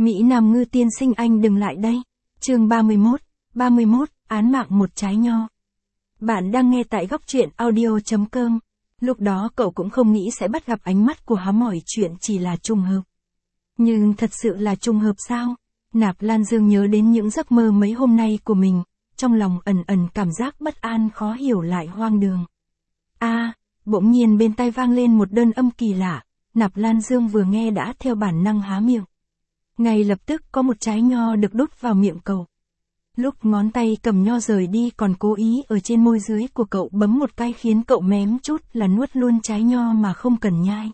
Mỹ Nam ngư tiên sinh anh đừng lại đây. Chương 31, án mạng một trái nho. Bạn đang nghe tại góc truyện audio.com. Lúc đó cậu cũng không nghĩ sẽ bắt gặp ánh mắt của Há Mỏi, chuyện chỉ là trùng hợp. Nhưng thật sự là trùng hợp sao? Nạp Lan Dương nhớ đến những giấc mơ mấy hôm nay của mình, trong lòng ẩn ẩn cảm giác bất an khó hiểu lại hoang đường. Bỗng nhiên bên tai vang lên một đơn âm kỳ lạ, Nạp Lan Dương vừa nghe đã theo bản năng há miệng. Ngay lập tức có một trái nho được đút vào miệng cậu. Lúc ngón tay cầm nho rời đi còn cố ý ở trên môi dưới của cậu bấm một cái khiến cậu mém chút là nuốt luôn trái nho mà không cần nhai.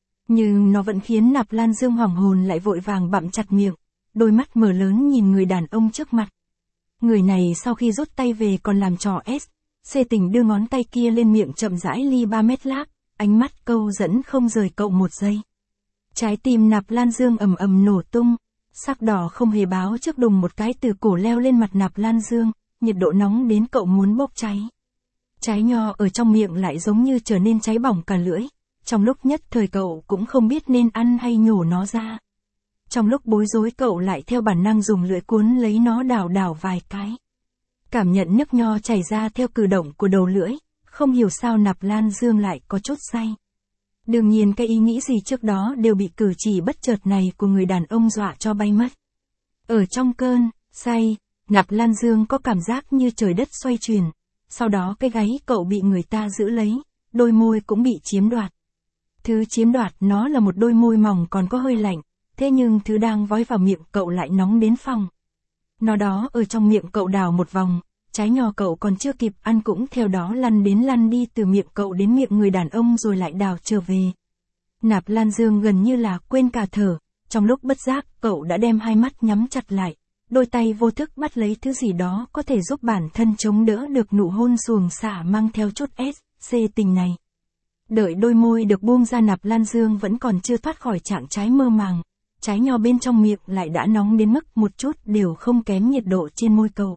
Nhưng nó vẫn khiến Nạp Lan Dương hoảng hồn lại vội vàng bặm chặt miệng, đôi mắt mở lớn nhìn người đàn ông trước mặt. Người này sau khi rút tay về còn làm trò C tình đưa ngón tay kia lên miệng chậm rãi ly 3 mét lác, ánh mắt câu dẫn không rời cậu một giây. Trái tim Nạp Lan Dương ầm ầm nổ tung, sắc đỏ không hề báo trước đùng một cái từ cổ leo lên mặt Nạp Lan Dương, nhiệt độ nóng đến cậu muốn bốc cháy. Trái nho ở trong miệng lại giống như trở nên cháy bỏng cả lưỡi, trong lúc nhất thời cậu cũng không biết nên ăn hay nhổ nó ra. Trong lúc bối rối cậu lại theo bản năng dùng lưỡi cuốn lấy nó đảo vài cái. Cảm nhận nước nho chảy ra theo cử động của đầu lưỡi, không hiểu sao Nạp Lan Dương lại có chút say. Đương nhiên cái ý nghĩ gì trước đó đều bị cử chỉ bất chợt này của người đàn ông dọa cho bay mất. Ở trong cơn say, Nạp Lan Dương có cảm giác như trời đất xoay chuyển, sau đó cái gáy cậu bị người ta giữ lấy, đôi môi cũng bị chiếm đoạt. Thứ chiếm đoạt nó là một đôi môi mỏng còn có hơi lạnh, thế nhưng thứ đang vói vào miệng cậu lại nóng đến phòng. Nó đó ở trong miệng cậu đảo một vòng, trái nho cậu còn chưa kịp ăn cũng theo đó lăn đi từ miệng cậu đến miệng người đàn ông rồi lại đảo trở về. Nạp Lan Dương gần như là quên cả thở, trong lúc bất giác cậu đã đem hai mắt nhắm chặt lại, đôi tay vô thức bắt lấy thứ gì đó có thể giúp bản thân chống đỡ được nụ hôn xuồng xả mang theo chút C tình này. Đợi đôi môi được buông ra Nạp Lan Dương vẫn còn chưa thoát khỏi trạng thái mơ màng, trái nho bên trong miệng lại đã nóng đến mức một chút đều không kém nhiệt độ trên môi cậu.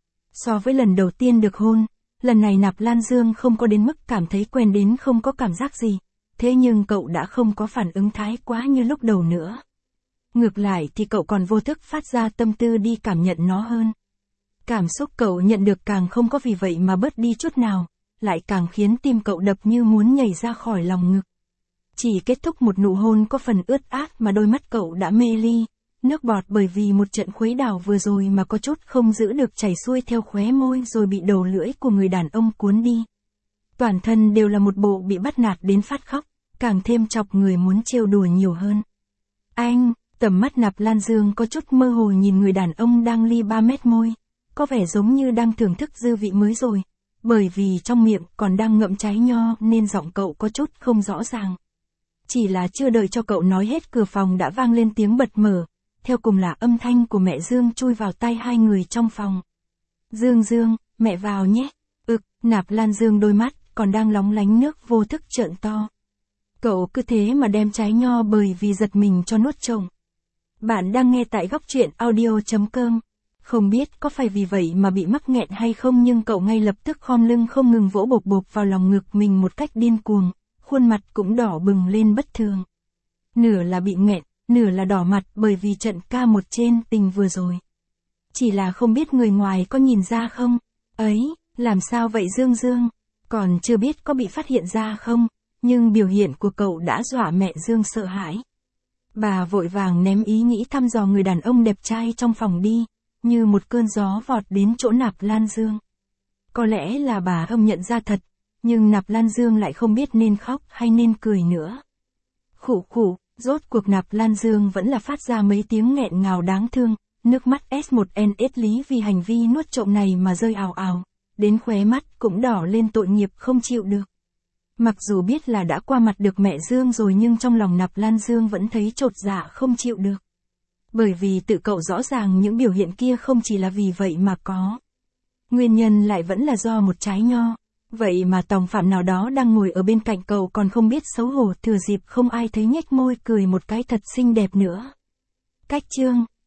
So với lần đầu tiên được hôn, lần này Nạp Lan Dương không có đến mức cảm thấy quen đến không có cảm giác gì, thế nhưng cậu đã không có phản ứng thái quá như lúc đầu nữa. Ngược lại thì cậu còn vô thức phát ra tâm tư đi cảm nhận nó hơn. Cảm xúc cậu nhận được càng không có vì vậy mà bớt đi chút nào, lại càng khiến tim cậu đập như muốn nhảy ra khỏi lòng ngực. Chỉ kết thúc một nụ hôn có phần ướt át mà đôi mắt cậu đã mê ly, nước bọt bởi vì một trận khuấy đảo vừa rồi mà có chút không giữ được chảy xuôi theo khóe môi rồi bị đầu lưỡi của người đàn ông cuốn đi. Toàn thân đều là một bộ bị bắt nạt đến phát khóc, càng thêm chọc người muốn trêu đùa nhiều hơn. Tầm mắt Nạp Lan Dương có chút mơ hồ nhìn người đàn ông đang ly 3 mét môi, có vẻ giống như đang thưởng thức dư vị mới rồi, bởi vì trong miệng còn đang ngậm trái nho nên giọng cậu có chút không rõ ràng. Chỉ là chưa đợi cho cậu nói hết cửa phòng đã vang lên tiếng bật mở, theo cùng là âm thanh của mẹ Dương chui vào tai hai người trong phòng. Dương, mẹ vào nhé. Nạp Lan Dương đôi mắt còn đang lóng lánh nước vô thức trợn to. Cậu cứ thế mà đem trái nho bởi vì giật mình cho nuốt trộm. Bạn đang nghe tại góc truyện audio.com. Không biết có phải vì vậy mà bị mắc nghẹn hay không nhưng cậu ngay lập tức khom lưng không ngừng vỗ bộp vào lòng ngực mình một cách điên cuồng, khuôn mặt cũng đỏ bừng lên bất thường. Nửa là bị nghẹn, nửa là đỏ mặt bởi vì trận ca một trên tình vừa rồi. Chỉ là không biết người ngoài có nhìn ra không? Làm sao vậy Dương? Còn chưa biết có bị phát hiện ra không? Nhưng biểu hiện của cậu đã dọa mẹ Dương sợ hãi. Bà vội vàng ném ý nghĩ thăm dò người đàn ông đẹp trai trong phòng đi, như một cơn gió vọt đến chỗ Nạp Lan Dương. Có lẽ là bà không nhận ra thật, nhưng Nạp Lan Dương lại không biết nên khóc hay nên cười nữa. Khụ, rốt cuộc Nạp Lan Dương vẫn là phát ra mấy tiếng nghẹn ngào đáng thương, nước mắt S1NS lý vì hành vi nuốt trộm này mà rơi ào ào, đến khóe mắt cũng đỏ lên tội nghiệp không chịu được. Mặc dù biết là đã qua mặt được mẹ Dương rồi nhưng trong lòng Nạp Lan Dương vẫn thấy chột dạ không chịu được. Bởi vì tự cậu rõ ràng những biểu hiện kia không chỉ là vì vậy mà có. Nguyên nhân lại vẫn là do một trái nho. Vậy mà tòng phạm nào đó đang ngồi ở bên cạnh cậu còn không biết xấu hổ thừa dịp không ai thấy nhếch môi cười một cái thật xinh đẹp nữa. Cách chương